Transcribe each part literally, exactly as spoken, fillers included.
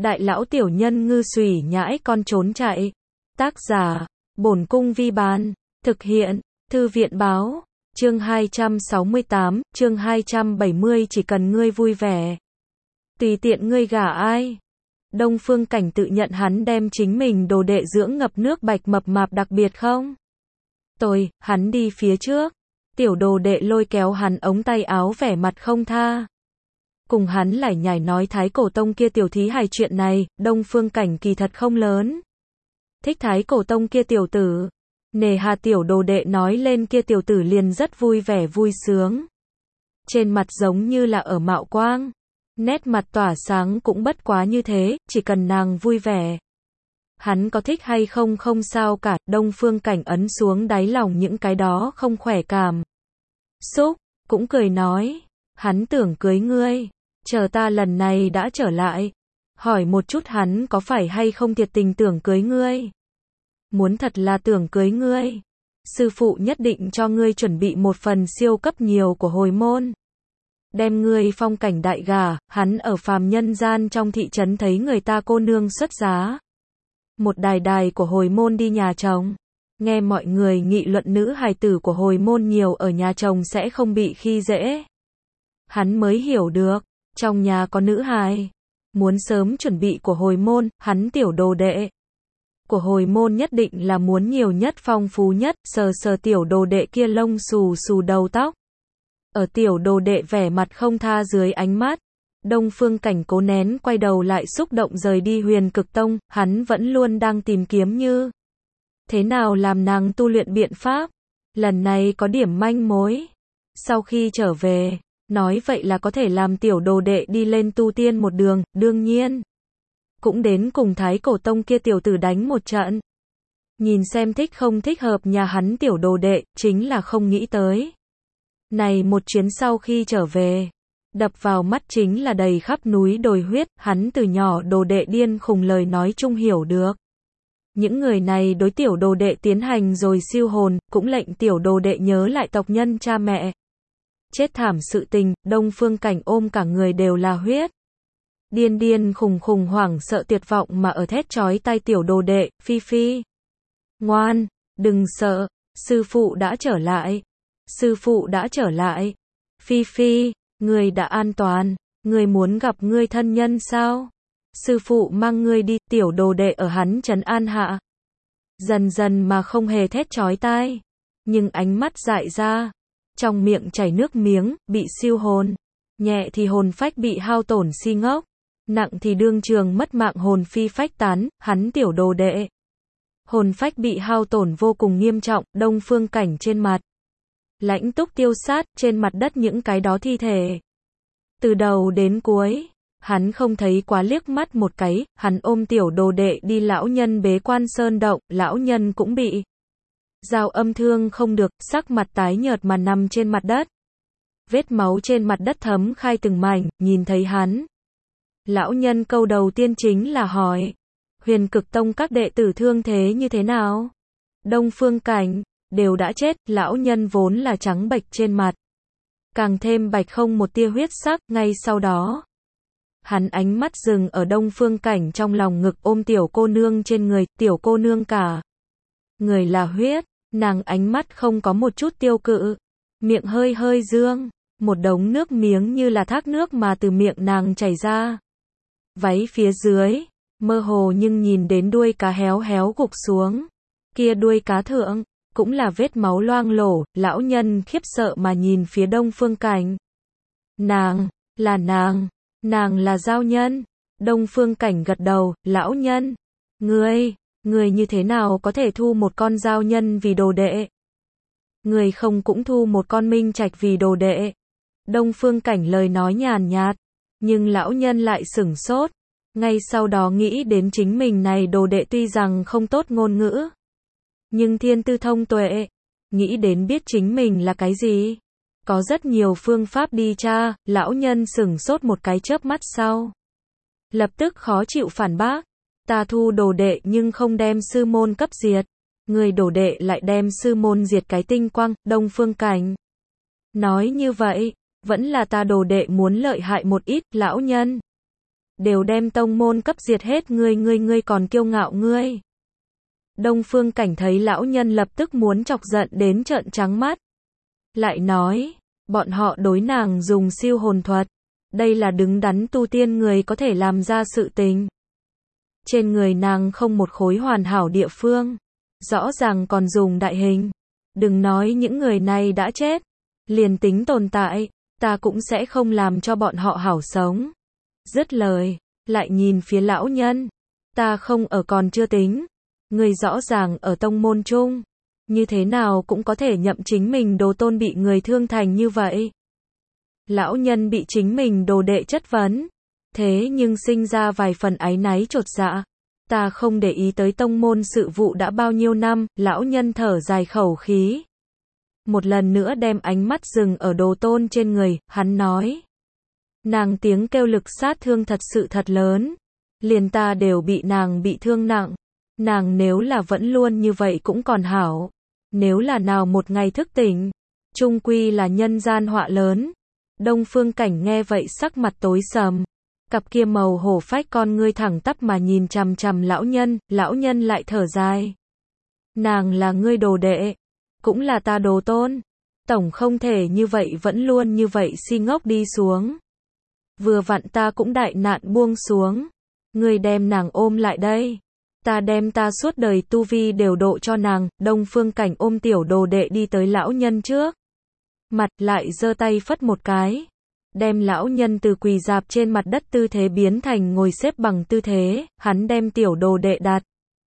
đại lão tiểu nhân ngư xùy nhãi con trốn chạy. Tác giả, Bổn Cung Vi Bán. Thực hiện, Thư viện Báo. Chương hai trăm sáu mươi tám, chương hai trăm bảy mươi chỉ cần ngươi vui vẻ. Tùy tiện ngươi gả ai. Đông Phương Cảnh tự nhận hắn đem chính mình đồ đệ dưỡng ngập nước bạch mập mạp đặc biệt không? Tôi, hắn đi phía trước. Tiểu đồ đệ lôi kéo hắn ống tay áo vẻ mặt không tha. Cùng hắn lải nhải nói Thái Cổ Tông kia tiểu thí hài chuyện này, Đông Phương Cảnh kỳ thật không lớn. Thích Thái Cổ Tông kia tiểu tử. Nề hà tiểu đồ đệ nói lên kia tiểu tử liền rất vui vẻ vui sướng. Trên mặt giống như là ở mạo quang. Nét mặt tỏa sáng cũng bất quá như thế, chỉ cần nàng vui vẻ. Hắn có thích hay không không sao cả, Đông Phương Cảnh ấn xuống đáy lòng những cái đó không khỏe cảm. Xúc, cũng cười nói, hắn tưởng cưới ngươi, chờ ta lần này đã trở lại. Hỏi một chút hắn có phải hay không thiệt tình tưởng cưới ngươi. Muốn thật là tưởng cưới ngươi, sư phụ nhất định cho ngươi chuẩn bị một phần siêu cấp nhiều của hồi môn. Đem ngươi phong cảnh đại gả, hắn ở phàm nhân gian trong thị trấn thấy người ta cô nương xuất giá. Một đài đài của hồi môn đi nhà chồng. Nghe mọi người nghị luận nữ hài tử của hồi môn nhiều ở nhà chồng sẽ không bị khi dễ. Hắn mới hiểu được, trong nhà có nữ hài. Muốn sớm chuẩn bị của hồi môn, hắn tiểu đồ đệ. Của hồi môn nhất định là muốn nhiều nhất phong phú nhất, sờ sờ tiểu đồ đệ kia lông xù xù đầu tóc. Ở tiểu đồ đệ vẻ mặt không tha dưới ánh mắt, Đông Phương Cảnh cố nén quay đầu lại xúc động rời đi Huyền Cực Tông, hắn vẫn luôn đang tìm kiếm như thế nào làm nàng tu luyện biện pháp. Lần này có điểm manh mối. Sau khi trở về, nói vậy là có thể làm tiểu đồ đệ đi lên tu tiên một đường, đương nhiên cũng đến cùng Thái Cổ Tông kia tiểu tử đánh một trận. Nhìn xem thích không thích hợp nhà hắn tiểu đồ đệ, chính là không nghĩ tới. Này một chuyến sau khi trở về, đập vào mắt chính là đầy khắp núi đồi huyết, hắn từ nhỏ đồ đệ điên khùng lời nói chung hiểu được. Những người này đối tiểu đồ đệ tiến hành rồi siêu hồn, cũng lệnh tiểu đồ đệ nhớ lại tộc nhân cha mẹ. Chết thảm sự tình, Đông Phương Cảnh ôm cả người đều là huyết. Điên điên khùng khùng hoảng sợ tuyệt vọng mà ở thét chói tai tiểu đồ đệ, Phi Phi. Ngoan, đừng sợ, sư phụ đã trở lại. Sư phụ đã trở lại. Phi Phi, ngươi đã an toàn, ngươi muốn gặp ngươi thân nhân sao? Sư phụ mang ngươi đi, tiểu đồ đệ ở hắn trấn an hạ. Dần dần mà không hề thét chói tai, nhưng ánh mắt dại ra, trong miệng chảy nước miếng, bị siêu hồn. Nhẹ thì hồn phách bị hao tổn si ngốc, nặng thì đương trường mất mạng hồn phi phách tán, hắn tiểu đồ đệ. Hồn phách bị hao tổn vô cùng nghiêm trọng, Đông Phương Cảnh trên mặt lãnh túc tiêu sát, trên mặt đất những cái đó thi thể. Từ đầu đến cuối, hắn không thấy quá liếc mắt một cái, hắn ôm tiểu đồ đệ đi lão nhân bế quan sơn động, lão nhân cũng bị giao âm thương không được, sắc mặt tái nhợt mà nằm trên mặt đất. Vết máu trên mặt đất thấm khai từng mảnh, nhìn thấy hắn. Lão nhân câu đầu tiên chính là hỏi, Huyền Cực Tông các đệ tử thương thế như thế nào? Đông Phương Cảnh, đều đã chết, lão nhân vốn là trắng bệch trên mặt. Càng thêm bạch không một tia huyết sắc, ngay sau đó. Hắn ánh mắt dừng ở Đông Phương Cảnh trong lòng ngực ôm tiểu cô nương trên người, tiểu cô nương cả. Người là huyết, nàng ánh mắt không có một chút tiêu cự. Miệng hơi hơi dương, một đống nước miếng như là thác nước mà từ miệng nàng chảy ra. Váy phía dưới, mơ hồ nhưng nhìn đến đuôi cá héo héo gục xuống. Kia đuôi cá thượng, cũng là vết máu loang lổ, lão nhân khiếp sợ mà nhìn phía Đông Phương Cảnh. Nàng, là nàng, nàng là giao nhân. Đông Phương Cảnh gật đầu, lão nhân. Ngươi, ngươi như thế nào có thể thu một con giao nhân vì đồ đệ? Ngươi không cũng thu một con minh trạch vì đồ đệ? Đông Phương Cảnh lời nói nhàn nhạt, nhưng lão nhân lại sửng sốt. Ngay sau đó nghĩ đến chính mình này đồ đệ tuy rằng không tốt ngôn ngữ, nhưng thiên tư thông tuệ, nghĩ đến biết chính mình là cái gì. Có rất nhiều phương pháp đi tra, lão nhân sửng sốt một cái chớp mắt sau. Lập tức khó chịu phản bác, ta thu đồ đệ nhưng không đem sư môn cấp diệt. Người đồ đệ lại đem sư môn diệt cái tinh quang, Đông Phương Cảnh. Nói như vậy, vẫn là ta đồ đệ muốn lợi hại một ít, lão nhân. đều đem tông môn cấp diệt hết ngươi ngươi ngươi còn kiêu ngạo ngươi. Đông Phương Cảnh thấy lão nhân lập tức muốn chọc giận đến trợn trắng mắt. Lại nói, bọn họ đối nàng dùng siêu hồn thuật. Đây là đứng đắn tu tiên người có thể làm ra sự tình. Trên người nàng không một khối hoàn hảo địa phương. Rõ ràng còn dùng đại hình. Đừng nói những người này đã chết. Liền tính tồn tại, ta cũng sẽ không làm cho bọn họ hảo sống. Dứt lời, lại nhìn phía lão nhân. Ta không ở còn chưa tính. Người rõ ràng ở tông môn chung. Như thế nào cũng có thể nhậm chính mình đồ tôn bị người thương thành như vậy. Lão nhân bị chính mình đồ đệ chất vấn. Thế nhưng sinh ra vài phần áy náy chột dạ. Ta không để ý tới tông môn sự vụ đã bao nhiêu năm, lão nhân thở dài khẩu khí. Một lần nữa đem ánh mắt dừng ở đồ tôn trên người, hắn nói. Nàng tiếng kêu lực sát thương thật sự thật lớn. Liền ta đều bị nàng bị thương nặng. Nàng nếu là vẫn luôn như vậy cũng còn hảo. Nếu là nào một ngày thức tỉnh, chung quy là nhân gian họa lớn. Đông Phương Cảnh nghe vậy sắc mặt tối sầm. Cặp kia màu hổ phách con ngươi thẳng tắp mà nhìn chằm chằm lão nhân, lão nhân lại thở dài. Nàng là ngươi đồ đệ, cũng là ta đồ tôn. Tổng không thể như vậy vẫn luôn như vậy si ngốc đi xuống. Vừa vặn ta cũng đại nạn buông xuống. Ngươi đem nàng ôm lại đây. Ta đem ta suốt đời tu vi đều độ cho nàng. Đông Phương Cảnh ôm tiểu đồ đệ đi tới lão nhân trước. Mặt lại giơ tay phất một cái. Đem lão nhân từ quỳ dạp trên mặt đất tư thế biến thành ngồi xếp bằng tư thế. Hắn đem tiểu đồ đệ đặt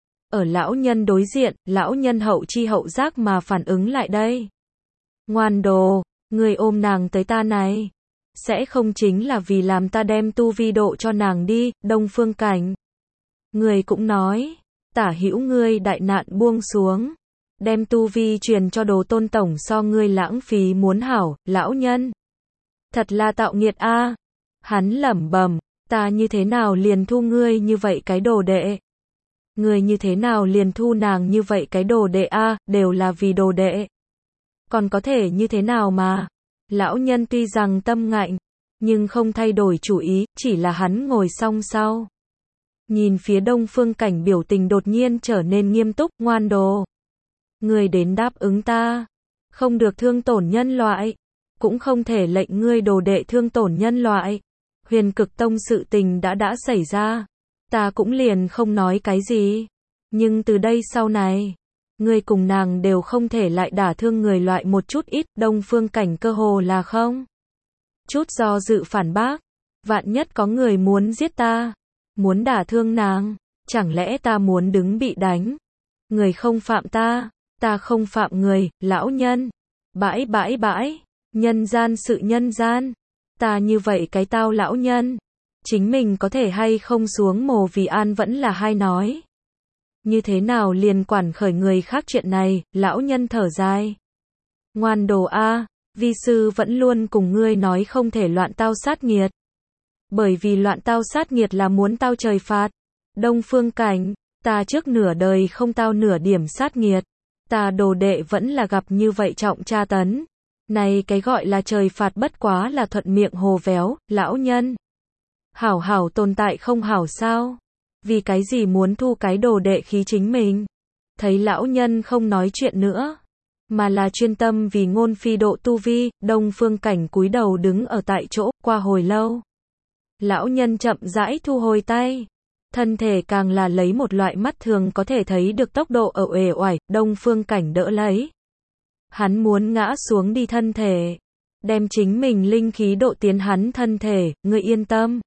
ở lão nhân đối diện. Lão nhân hậu chi hậu giác mà phản ứng lại đây. Ngoan đồ, người ôm nàng tới ta này. Sẽ không chính là vì làm ta đem tu vi độ cho nàng đi. Đông Phương Cảnh. Người cũng nói, tả hữu ngươi đại nạn buông xuống. Đem tu vi truyền cho đồ tôn tổng so ngươi lãng phí muốn hảo, lão nhân. Thật là tạo nghiệt a. À. Hắn lẩm bẩm, ta như thế nào liền thu ngươi như vậy cái đồ đệ. Ngươi như thế nào liền thu nàng như vậy cái đồ đệ a, à, đều là vì đồ đệ. Còn có thể như thế nào mà. Lão nhân tuy rằng tâm ngạnh, nhưng không thay đổi chủ ý, chỉ là hắn ngồi xong sau. Nhìn phía Đông Phương Cảnh biểu tình đột nhiên trở nên nghiêm túc, ngoan đồ. Ngươi đến đáp ứng ta. Không được thương tổn nhân loại. Cũng không thể lệnh ngươi đồ đệ thương tổn nhân loại. Huyền Cực Tông sự tình đã đã xảy ra. Ta cũng liền không nói cái gì. Nhưng từ đây sau này, ngươi cùng nàng đều không thể lại đả thương người loại một chút ít. Đông Phương Cảnh cơ hồ là không chút do dự phản bác. Vạn nhất có người muốn giết ta, muốn đả thương nàng, chẳng lẽ ta muốn đứng bị đánh. Người không phạm ta, ta không phạm người. Lão nhân. Bãi bãi bãi. Nhân gian sự nhân gian. Ta như vậy cái tao lão nhân. Chính mình có thể hay không xuống mồ vì an vẫn là hai nói. Như thế nào liền quản khởi người khác chuyện này. Lão nhân thở dài. Ngoan đồ a, vi sư vẫn luôn cùng ngươi nói không thể loạn tao sát nghiệt. Bởi vì loạn tao sát nghiệt là muốn tao trời phạt. Đông Phương Cảnh, ta trước nửa đời không tao nửa điểm sát nghiệt. Ta đồ đệ vẫn là gặp như vậy trọng tra tấn. Này cái gọi là trời phạt bất quá là thuận miệng hồ véo. Lão nhân. Hảo hảo tồn tại không hảo sao? Vì cái gì muốn thu cái đồ đệ khí chính mình? Thấy lão nhân không nói chuyện nữa, mà là chuyên tâm vì ngôn phi độ tu vi. Đông Phương Cảnh cúi đầu đứng ở tại chỗ. Qua hồi lâu, lão nhân chậm rãi thu hồi tay. Thân thể càng là lấy một loại mắt thường có thể thấy được tốc độ ở uể oải. Đông Phương Cảnh đỡ lấy. Hắn muốn ngã xuống đi thân thể. Đem chính mình linh khí độ tiến hắn thân thể. Ngươi yên tâm.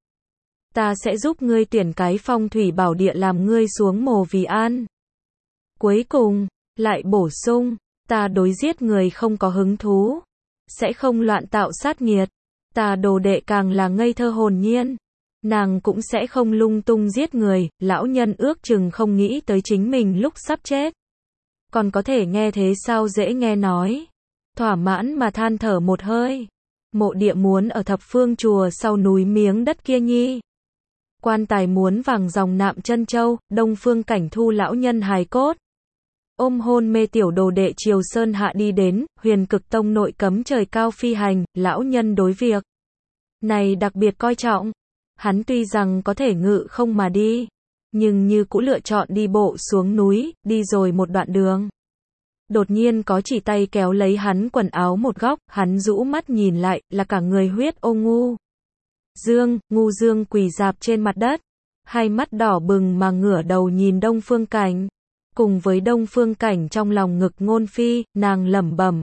Ta sẽ giúp ngươi tuyển cái phong thủy bảo địa làm ngươi xuống mồ vì an. Cuối cùng, lại bổ sung. Ta đối giết người không có hứng thú. Sẽ không loạn tạo sát nghiệt. Ta đồ đệ càng là ngây thơ hồn nhiên. Nàng cũng sẽ không lung tung giết người. Lão nhân ước chừng không nghĩ tới chính mình lúc sắp chết. Còn có thể nghe thế sao dễ nghe nói. Thỏa mãn mà than thở một hơi. Mộ địa muốn ở thập phương chùa sau núi miếng đất kia nhi. Quan tài muốn vàng dòng nạm chân châu. Đông Phương Cảnh thu lão nhân hài cốt. Ôm hôn mê tiểu đồ đệ Triều Sơn hạ đi đến. Huyền Cực Tông nội cấm trời cao phi hành. Lão nhân đối việc này đặc biệt coi trọng. Hắn tuy rằng có thể ngự không mà đi, nhưng như cũ lựa chọn đi bộ xuống núi, đi rồi một đoạn đường. Đột nhiên có chỉ tay kéo lấy hắn quần áo một góc, hắn rũ mắt nhìn lại, là cả người huyết ô ngu. Dương, ngu dương quỳ rạp trên mặt đất, hai mắt đỏ bừng mà ngửa đầu nhìn Đông Phương Cảnh. Cùng với Đông Phương Cảnh trong lòng ngực Ngôn Phi, nàng lẩm bẩm.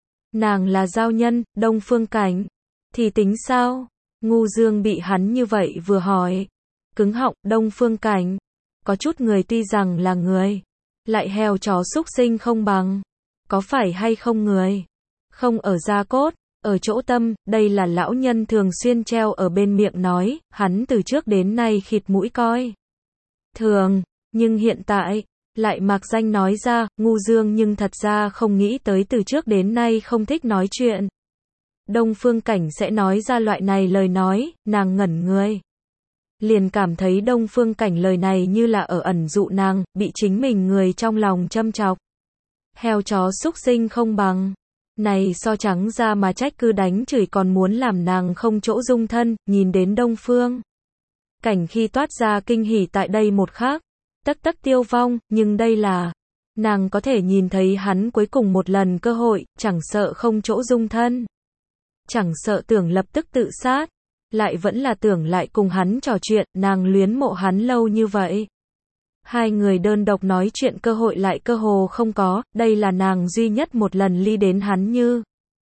Nàng là giao nhân, Đông Phương Cảnh. Thì tính sao? Ngu dương bị hắn như vậy vừa hỏi. Cứng họng, Đông Phương Cảnh. Có chút người tuy rằng là người, lại heo chó súc sinh không bằng. Có phải hay không người? Không ở da cốt, ở chỗ tâm, đây là lão nhân thường xuyên treo ở bên miệng nói, hắn từ trước đến nay khịt mũi coi thường, nhưng hiện tại, lại mặc danh nói ra, ngu dương nhưng thật ra không nghĩ tới từ trước đến nay không thích nói chuyện. Đông Phương Cảnh sẽ nói ra loại này lời nói, nàng ngẩn người. Liền cảm thấy Đông Phương Cảnh lời này như là ở ẩn dụ nàng, bị chính mình người trong lòng châm chọc. Heo chó súc sinh không bằng. Này so trắng ra mà trách cứ đánh chửi còn muốn làm nàng không chỗ dung thân, nhìn đến Đông Phương Cảnh khi toát ra kinh hỉ tại đây một khắc, tất tất tiêu vong, nhưng đây là, nàng có thể nhìn thấy hắn cuối cùng một lần cơ hội, chẳng sợ không chỗ dung thân. Chẳng sợ tưởng lập tức tự sát, lại vẫn là tưởng lại cùng hắn trò chuyện, nàng luyến mộ hắn lâu như vậy. Hai người đơn độc nói chuyện cơ hội lại cơ hồ không có, đây là nàng duy nhất một lần ly đến hắn như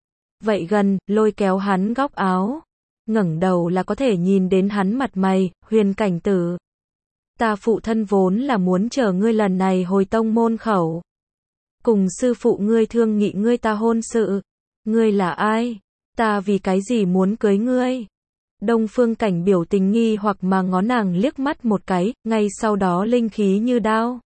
vậy gần, lôi kéo hắn góc áo. Ngẩng đầu là có thể nhìn đến hắn mặt mày, Huyền Cảnh tử. Ta phụ thân vốn là muốn chờ ngươi lần này hồi tông môn khẩu. Cùng sư phụ ngươi thương nghị ngươi ta hôn sự. Ngươi là ai? Ta vì cái gì muốn cưới ngươi? Đông Phương Cảnh biểu tình nghi hoặc mà ngó nàng liếc mắt một cái, ngay sau đó linh khí như đao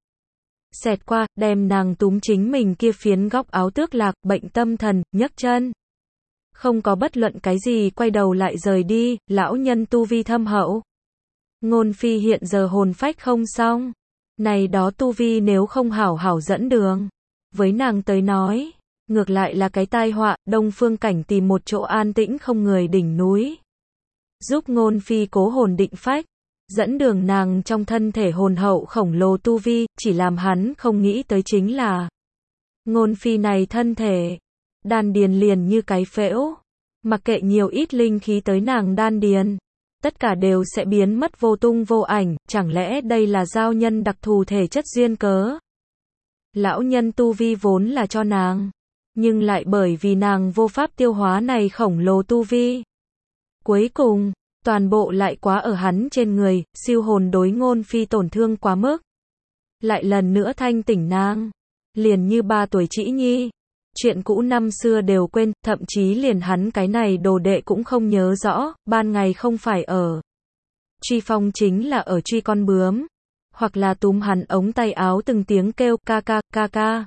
xẹt qua, đem nàng túm chính mình kia phiến góc áo tước lạc, bệnh tâm thần, nhấc chân. Không có bất luận cái gì quay đầu lại rời đi, lão nhân tu vi thâm hậu. Ngôn Phi hiện giờ hồn phách không xong. Này đó tu vi nếu không hảo hảo dẫn đường. Với nàng tới nói, ngược lại là cái tai họa, Đông Phương Cảnh tìm một chỗ an tĩnh không người đỉnh núi. Giúp Ngôn Phi cố hồn định phách, dẫn đường nàng trong thân thể hồn hậu khổng lồ tu vi, chỉ làm hắn không nghĩ tới chính là Ngôn Phi này thân thể, đan điền liền như cái phễu, mặc kệ nhiều ít linh khí tới nàng đan điền, tất cả đều sẽ biến mất vô tung vô ảnh, chẳng lẽ đây là giao nhân đặc thù thể chất duyên cớ? Lão nhân tu vi vốn là cho nàng, nhưng lại bởi vì nàng vô pháp tiêu hóa này khổng lồ tu vi. Cuối cùng, toàn bộ lại quá ở hắn trên người, siêu hồn đối Ngôn Phi tổn thương quá mức. Lại lần nữa thanh tỉnh nàng, liền như ba tuổi trĩ nhi. Chuyện cũ năm xưa đều quên, thậm chí liền hắn cái này đồ đệ cũng không nhớ rõ, ban ngày không phải ở truy phong chính là ở truy con bướm, hoặc là túm hắn ống tay áo từng tiếng kêu ca ca, ca ca,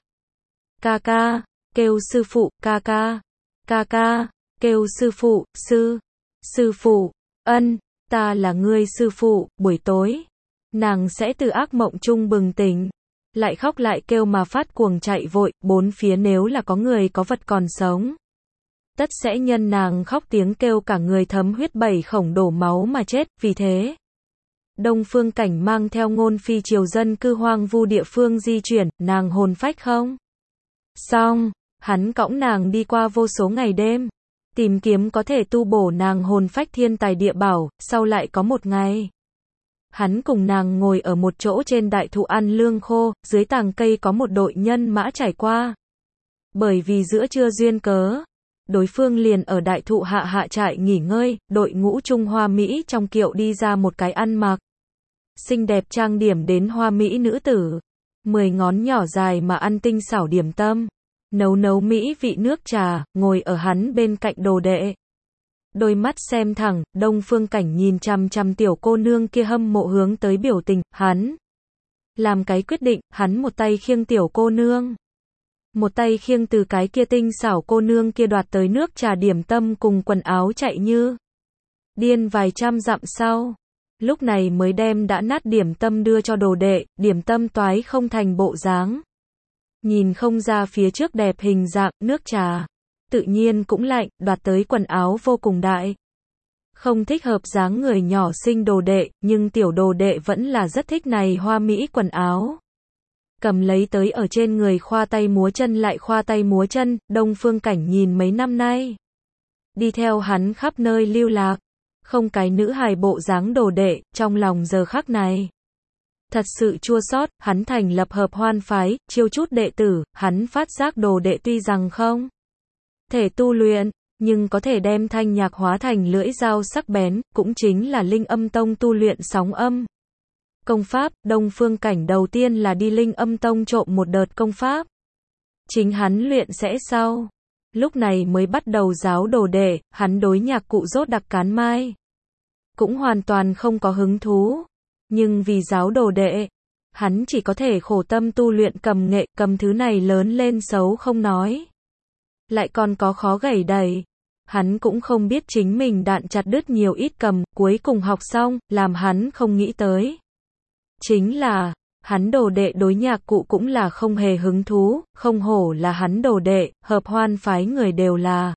ca ca, kêu sư phụ, ca ca, ca ca, kêu sư phụ, sư, sư phụ, ân, ta là ngươi sư phụ, buổi tối, nàng sẽ từ ác mộng chung bừng tỉnh. Lại khóc lại kêu mà phát cuồng chạy vội, bốn phía nếu là có người có vật còn sống, tất sẽ nhân nàng khóc tiếng kêu cả người thấm huyết bảy khổng đổ máu mà chết, vì thế Đông Phương Cảnh mang theo Ngôn Phi triều dân cư hoang vu địa phương di chuyển, nàng hồn phách không xong, hắn cõng nàng đi qua vô số ngày đêm, tìm kiếm có thể tu bổ nàng hồn phách thiên tài địa bảo, sau lại có một ngày hắn cùng nàng ngồi ở một chỗ trên đại thụ ăn lương khô, dưới tàng cây có một đội nhân mã trải qua. Bởi vì giữa trưa duyên cớ, đối phương liền ở đại thụ hạ hạ trại nghỉ ngơi, đội ngũ Trung Hoa Mỹ trong kiệu đi ra một cái ăn mặc xinh đẹp trang điểm đến hoa Mỹ nữ tử, mười ngón nhỏ dài mà ăn tinh xảo điểm tâm, nấu nấu Mỹ vị nước trà, ngồi ở hắn bên cạnh đồ đệ. Đôi mắt xem thẳng, Đông Phương Cảnh nhìn chằm chằm tiểu cô nương kia hâm mộ hướng tới biểu tình, hắn làm cái quyết định, hắn một tay khiêng tiểu cô nương, một tay khiêng từ cái kia tinh xảo cô nương kia đoạt tới nước trà điểm tâm cùng quần áo chạy như điên vài trăm dặm sau, lúc này mới đem đã nát điểm tâm đưa cho đồ đệ, điểm tâm toái không thành bộ dáng, nhìn không ra phía trước đẹp hình dạng, nước trà tự nhiên cũng lạnh, đoạt tới quần áo vô cùng đại. Không thích hợp dáng người nhỏ xinh đồ đệ, nhưng tiểu đồ đệ vẫn là rất thích này hoa mỹ quần áo. Cầm lấy tới ở trên người khoa tay múa chân lại khoa tay múa chân, Đông Phương Cảnh nhìn mấy năm nay. Đi theo hắn khắp nơi lưu lạc, không cái nữ hài bộ dáng đồ đệ, trong lòng giờ khắc này. Thật sự chua xót, hắn thành lập hợp hoan phái, chiêu chút đệ tử, hắn phát giác đồ đệ tuy rằng không thể tu luyện, nhưng có thể đem thanh nhạc hóa thành lưỡi dao sắc bén, cũng chính là Linh Âm Tông tu luyện sóng âm. Công pháp, Đông Phương Cảnh đầu tiên là đi Linh Âm Tông trộm một đợt công pháp. Chính hắn luyện sẽ sau. Lúc này mới bắt đầu giáo đồ đệ, hắn đối nhạc cụ rốt đặc cán mai. Cũng hoàn toàn không có hứng thú. Nhưng vì giáo đồ đệ, hắn chỉ có thể khổ tâm tu luyện cầm nghệ, cầm thứ này lớn lên xấu không nói. Lại còn có khó gảy đẩy. Hắn cũng không biết chính mình đạn chặt đứt nhiều ít cầm, cuối cùng học xong, làm hắn không nghĩ tới. Chính là, hắn đồ đệ đối nhạc cụ cũng là không hề hứng thú, không hổ là hắn đồ đệ, hợp hoan phái người đều là.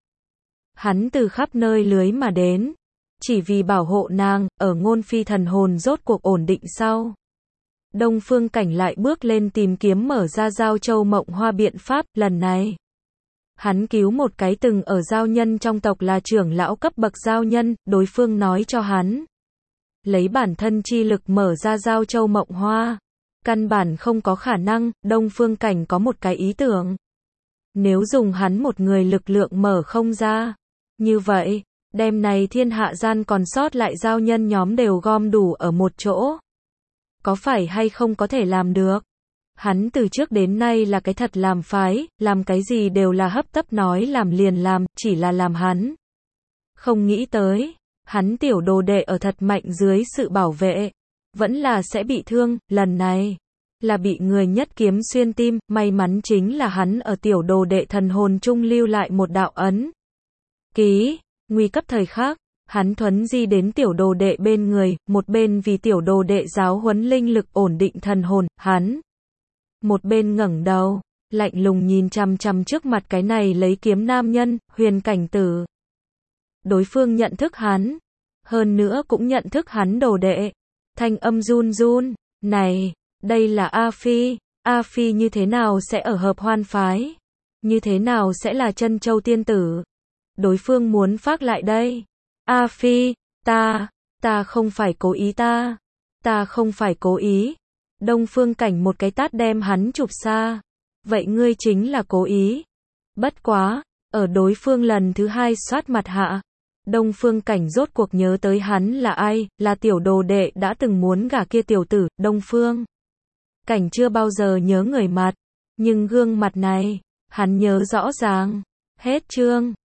Hắn từ khắp nơi lưới mà đến, chỉ vì bảo hộ nàng, ở ngôn phi thần hồn rốt cuộc ổn định sau. Đông Phương Cảnh lại bước lên tìm kiếm mở ra giao châu mộng hoa biện pháp, lần này. Hắn cứu một cái từng ở giao nhân trong tộc là trưởng lão cấp bậc giao nhân, đối phương nói cho hắn. Lấy bản thân chi lực mở ra giao châu mộng hoa. Căn bản không có khả năng, Đông Phương Cảnh có một cái ý tưởng. Nếu dùng hắn một người lực lượng mở không ra. Như vậy, đêm này thiên hạ gian còn sót lại giao nhân nhóm đều gom đủ ở một chỗ. Có phải hay không có thể làm được? Hắn từ trước đến nay là cái thật làm phái, làm cái gì đều là hấp tấp nói làm liền làm, chỉ là làm hắn. Không nghĩ tới, hắn tiểu đồ đệ ở thật mạnh dưới sự bảo vệ, vẫn là sẽ bị thương, lần này, là bị người nhất kiếm xuyên tim, may mắn chính là hắn ở tiểu đồ đệ thần hồn trung lưu lại một đạo ấn. Ký, nguy cấp thời khắc, hắn thuấn di đến tiểu đồ đệ bên người, một bên vì tiểu đồ đệ giáo huấn linh lực ổn định thần hồn, hắn. Một bên ngẩng đầu, lạnh lùng nhìn chằm chằm trước mặt cái này lấy kiếm nam nhân, Huyền Cảnh Tử. Đối phương nhận thức hắn, hơn nữa cũng nhận thức hắn đồ đệ. Thanh âm run run, này, đây là A Phi, A Phi như thế nào sẽ ở hợp hoan phái? Như thế nào sẽ là Chân Châu tiên tử? Đối phương muốn phát lại đây. A Phi, ta, ta không phải cố ý ta, ta không phải cố ý. Đông Phương Cảnh một cái tát đem hắn chụp xa. Vậy ngươi chính là cố ý. Bất quá, ở đối phương lần thứ hai xoát mặt hạ. Đông Phương Cảnh rốt cuộc nhớ tới hắn là ai, là tiểu đồ đệ đã từng muốn gả kia tiểu tử, Đông Phương. Cảnh chưa bao giờ nhớ người mặt, nhưng gương mặt này, hắn nhớ rõ ràng. Hết chương.